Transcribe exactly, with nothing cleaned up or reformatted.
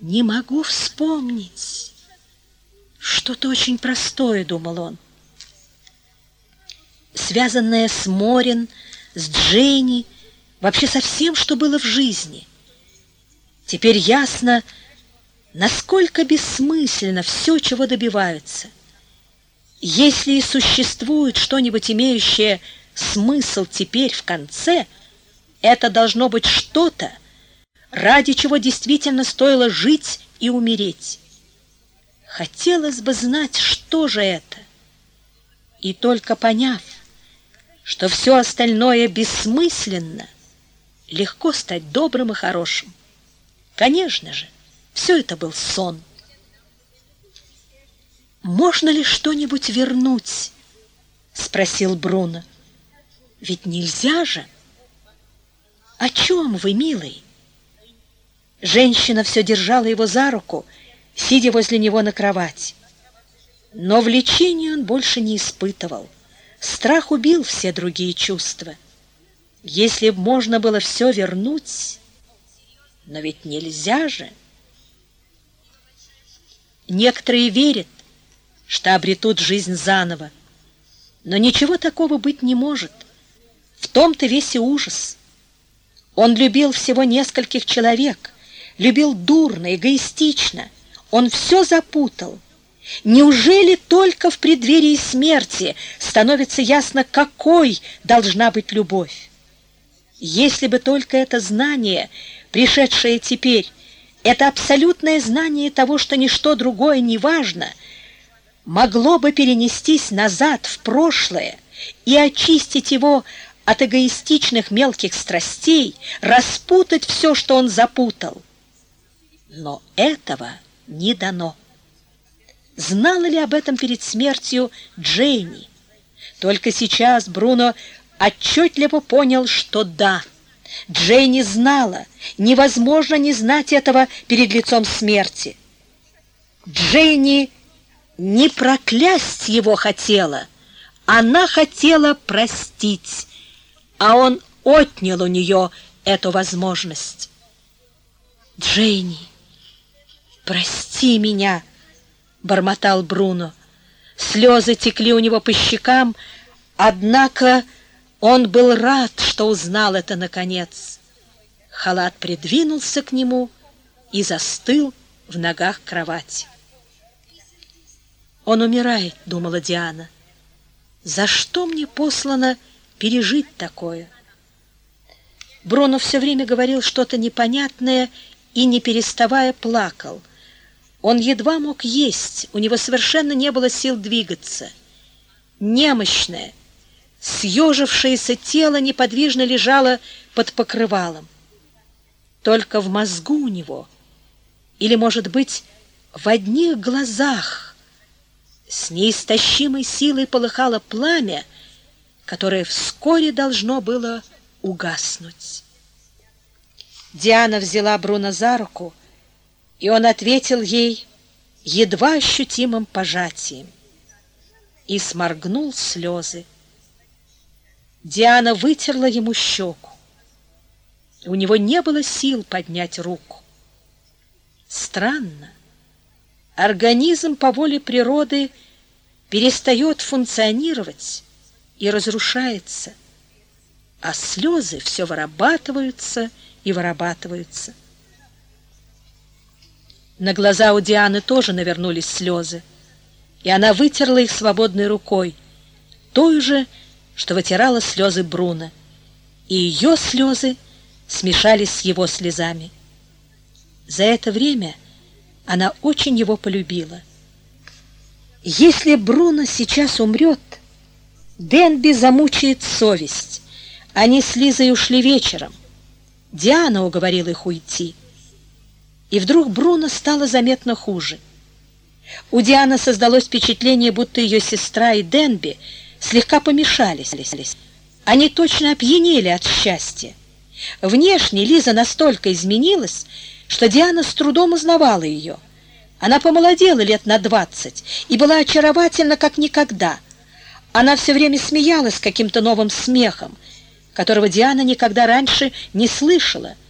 Не могу вспомнить. Что-то очень простое, думал он, связанное с Морин, с Дженни, вообще со всем, что было в жизни. Теперь ясно, насколько бессмысленно все, чего добиваются. Если и существует что-нибудь, имеющее смысл теперь в конце, это должно быть что-то, ради чего действительно стоило жить и умереть. Хотелось бы знать, что же это. И только поняв, что все остальное бессмысленно, легко стать добрым и хорошим. Конечно же, все это был сон. «Можно ли что-нибудь вернуть?» — спросил Бруно. «Ведь нельзя же». «О чем вы, милый?» Женщина все держала его за руку, сидя возле него на кровати. Но влечения он больше не испытывал. Страх убил все другие чувства. Если б можно было все вернуть, но ведь нельзя же. Некоторые верят, что обретут жизнь заново, но ничего такого быть не может. В том-то весь и ужас. Он любил всего нескольких человек, любил дурно, эгоистично. Он все запутал. Неужели только в преддверии смерти становится ясно, какой должна быть любовь? Если бы только это знание, пришедшее теперь, это абсолютное знание того, что ничто другое не важно, могло бы перенестись назад в прошлое и очистить его от эгоистичных мелких страстей, распутать все, что он запутал. Но этого не дано. Знала ли об этом перед смертью Дженни? Только сейчас Бруно отчетливо понял, что да, Дженни знала. Невозможно не знать этого перед лицом смерти. Дженни не проклясть его хотела, она хотела простить, а он отнял у нее эту возможность. «Дженни, прости меня», — бормотал Бруно. Слезы текли у него по щекам, однако он был рад, что узнал это наконец. Халат придвинулся к нему и застыл в ногах кровати. «Он умирает», — думала Диана. «За что мне послано пережить такое?» Бруно все время говорил что-то непонятное и, не переставая, плакал. Он едва мог есть, у него совершенно не было сил двигаться. Немощное, съежившееся тело неподвижно лежало под покрывалом. Только в мозгу у него, или, может быть, в одних глазах, с неистощимой силой полыхало пламя, которое вскоре должно было угаснуть. Диана взяла Бруно за руку, и он ответил ей едва ощутимым пожатием и сморгнул слезы. Диана вытерла ему щеку. У него не было сил поднять руку. Странно. Организм по воле природы перестает функционировать и разрушается, а слезы все вырабатываются и вырабатываются. На глаза у Дианы тоже навернулись слезы, и она вытерла их свободной рукой, той же, что вытирала слезы Бруно, и ее слезы смешались с его слезами. За это время она очень его полюбила. Если Бруно сейчас умрет, Денби замучает совесть. Они с Лизой ушли вечером. Диана уговорила их уйти. И вдруг Бруно стало заметно хуже. У Дианы создалось впечатление, будто ее сестра и Денби слегка помешались. Они точно опьянели от счастья. Внешне Лиза настолько изменилась, что Диана с трудом узнавала ее. Она помолодела лет на двадцать и была очаровательна, как никогда. Она все время смеялась каким-то новым смехом, которого Диана никогда раньше не слышала.